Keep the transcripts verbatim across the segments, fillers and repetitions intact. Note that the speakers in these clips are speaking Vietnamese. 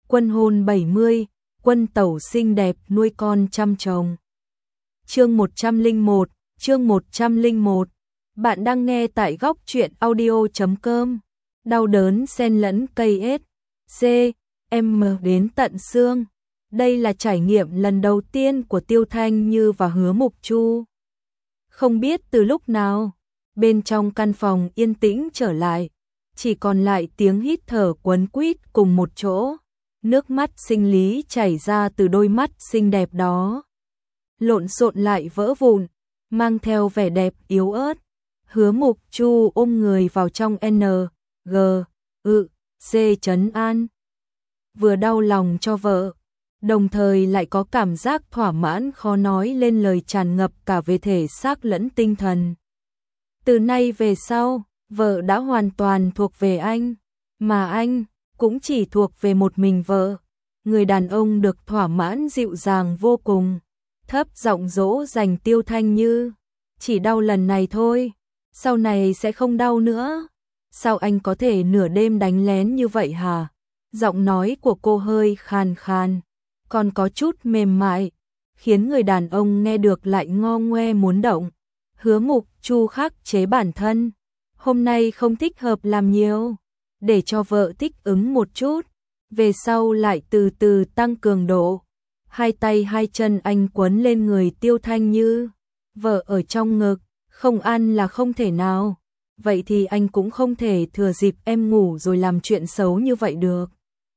Quân hôn bảy mươi, quân tẩu xinh đẹp nuôi con trăm chồng. Chương một trăm lẻ một, chương một trăm lẻ một. Bạn đang nghe tại góc truyện audio chấm com. Đau đớn xen lẫn cây ết. C, M đến tận xương. Đây là trải nghiệm lần đầu tiên của Tiêu Thanh Như và Hứa Mục Chu. Không biết từ lúc nào, bên trong căn phòng yên tĩnh trở lại, chỉ còn lại tiếng hít thở quấn quýt cùng một chỗ. Nước mắt sinh lý chảy ra từ đôi mắt xinh đẹp đó. Lộn xộn lại vỡ vụn, mang theo vẻ đẹp yếu ớt. Hứa Mục Chu ôm người vào trong N, G, ự, C trấn an. Vừa đau lòng cho vợ, đồng thời lại có cảm giác thỏa mãn khó nói lên lời, tràn ngập cả về thể xác lẫn tinh thần. Từ nay về sau, vợ đã hoàn toàn thuộc về anh, mà anh cũng chỉ thuộc về một mình vợ. Người đàn ông được thỏa mãn dịu dàng vô cùng, thấp giọng dỗ dành Tiêu Thanh Như. Chỉ đau lần này thôi, sau này sẽ không đau nữa. Sao anh có thể nửa đêm đánh lén như vậy hả? Giọng nói của cô hơi khàn khàn, còn có chút mềm mại, khiến người đàn ông nghe được lại ngo ngoe muốn động. Hứa Mục Chu khắc chế bản thân, hôm nay không thích hợp làm nhiều, để cho vợ thích ứng một chút, về sau lại từ từ tăng cường độ. Hai tay hai chân anh quấn lên người Tiêu Thanh Như, vợ ở trong ngực, không ăn là không thể nào. Vậy thì anh cũng không thể thừa dịp em ngủ rồi làm chuyện xấu như vậy được.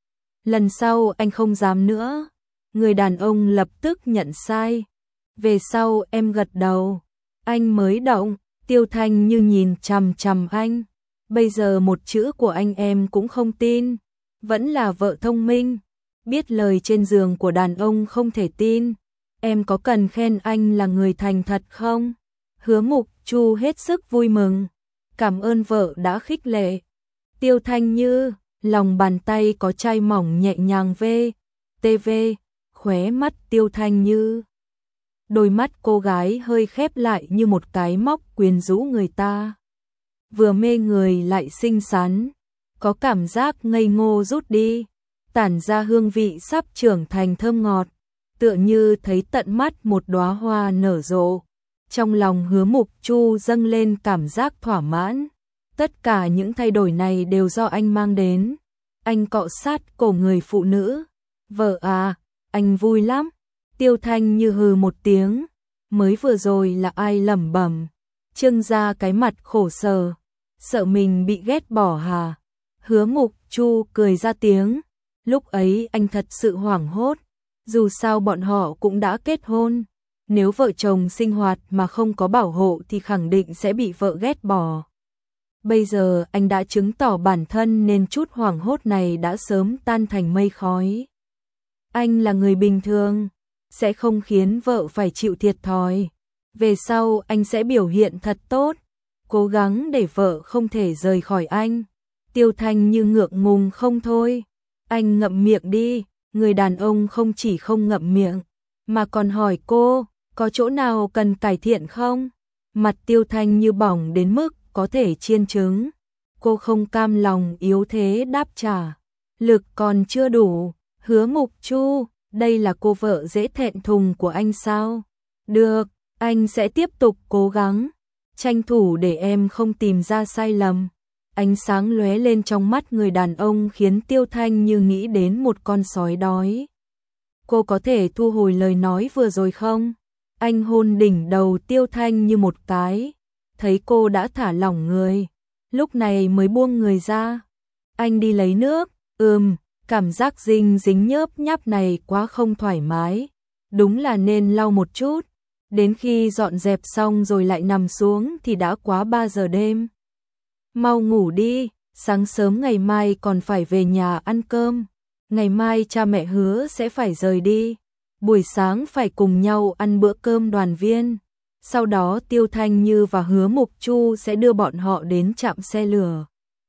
Lần sau anh không dám nữa. Người đàn ông lập tức nhận sai. Về sau em gật đầu, anh mới động. Tiêu Thanh Như nhìn chằm chằm anh. Bây giờ một chữ của anh em cũng không tin. Vẫn là vợ thông minh, biết lời trên giường của đàn ông không thể tin. Em có cần khen anh là người thành thật không? Hứa Mục Chu hết sức vui mừng. Cảm ơn vợ đã khích lệ. Tiêu Thanh Như, lòng bàn tay có chai mỏng nhẹ nhàng vê, tê vê, khóe mắt Tiêu Thanh Như. Đôi mắt cô gái hơi khép lại như một cái móc quyến rũ người ta. Vừa mê người lại xinh xắn, có cảm giác ngây ngô rút đi, tản ra hương vị sắp trưởng thành thơm ngọt, tựa như thấy tận mắt một đóa hoa nở rộ. Trong lòng Hứa Mục Chu dâng lên cảm giác thỏa mãn. Tất cả những thay đổi này đều do anh mang đến. Anh cọ sát cổ người phụ nữ. Vợ à, anh vui lắm. Tiêu Thanh Như hừ một tiếng. Mới vừa rồi là ai lẩm bẩm, trưng ra cái mặt khổ sở, sợ mình bị ghét bỏ hả? Hứa Mục Chu cười ra tiếng. Lúc ấy anh thật sự hoảng hốt. Dù sao bọn họ cũng đã kết hôn. Nếu vợ chồng sinh hoạt mà không có bảo hộ thì khẳng định sẽ bị vợ ghét bỏ. Bây giờ anh đã chứng tỏ bản thân nên chút hoảng hốt này đã sớm tan thành mây khói. Anh là người bình thường, sẽ không khiến vợ phải chịu thiệt thòi. Về sau anh sẽ biểu hiện thật tốt, cố gắng để vợ không thể rời khỏi anh. Tiêu Thanh Như ngượng ngùng không thôi. Anh ngậm miệng đi. Người đàn ông không chỉ không ngậm miệng, mà còn hỏi cô, có chỗ nào cần cải thiện không? Mặt Tiêu Thanh Như bỏng đến mức có thể chiên trứng. Cô không cam lòng yếu thế đáp trả. Lực còn chưa đủ. Hứa Mục Chu, đây là cô vợ dễ thẹn thùng của anh sao? Được, anh sẽ tiếp tục cố gắng, tranh thủ để em không tìm ra sai lầm. Ánh sáng lóe lên trong mắt người đàn ông khiến Tiêu Thanh Như nghĩ đến một con sói đói. Cô có thể thu hồi lời nói vừa rồi không? Anh hôn đỉnh đầu Tiêu Thanh Như một cái, thấy cô đã thả lỏng người, lúc này mới buông người ra. Anh đi lấy nước. Ừm, cảm giác dinh dính nhớp nháp này quá không thoải mái, đúng là nên lau một chút. Đến khi dọn dẹp xong rồi lại nằm xuống thì đã quá ba giờ đêm. Mau ngủ đi, sáng sớm ngày mai còn phải về nhà ăn cơm. Ngày mai cha mẹ hứa sẽ phải rời đi, buổi sáng phải cùng nhau ăn bữa cơm đoàn viên. Sau đó Tiêu Thanh Như và Hứa Mục Chu sẽ đưa bọn họ đến trạm xe lửa.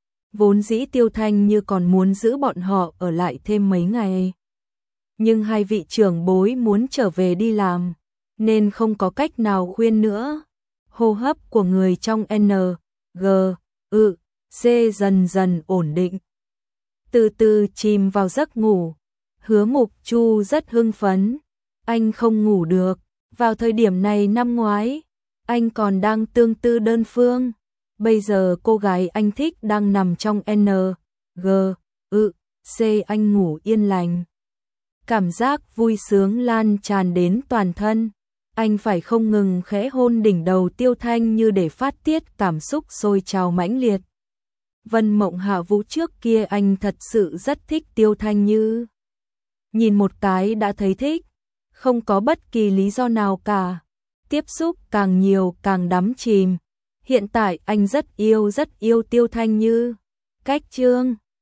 Vốn dĩ Tiêu Thanh Như còn muốn giữ bọn họ ở lại thêm mấy ngày, nhưng hai vị trưởng bối muốn trở về đi làm, nên không có cách nào khuyên nữa. Hô hấp của người trong N, G, ự, C dần dần ổn định, từ từ chìm vào giấc ngủ. Hứa Mục Chu rất hưng phấn, anh không ngủ được, vào thời điểm này năm ngoái, anh còn đang tương tư đơn phương, bây giờ cô gái anh thích đang nằm trong N, G, ự, C anh ngủ yên lành. Cảm giác vui sướng lan tràn đến toàn thân, anh phải không ngừng khẽ hôn đỉnh đầu Tiêu Thanh Như để phát tiết cảm xúc sôi trào mãnh liệt. Vân Mộng Hạ Vũ trước kia anh thật sự rất thích Tiêu Thanh Như. Nhìn một cái đã thấy thích, không có bất kỳ lý do nào cả. Tiếp xúc càng nhiều càng đắm chìm. Hiện tại anh rất yêu rất yêu Tiêu Thanh Như. Cách chương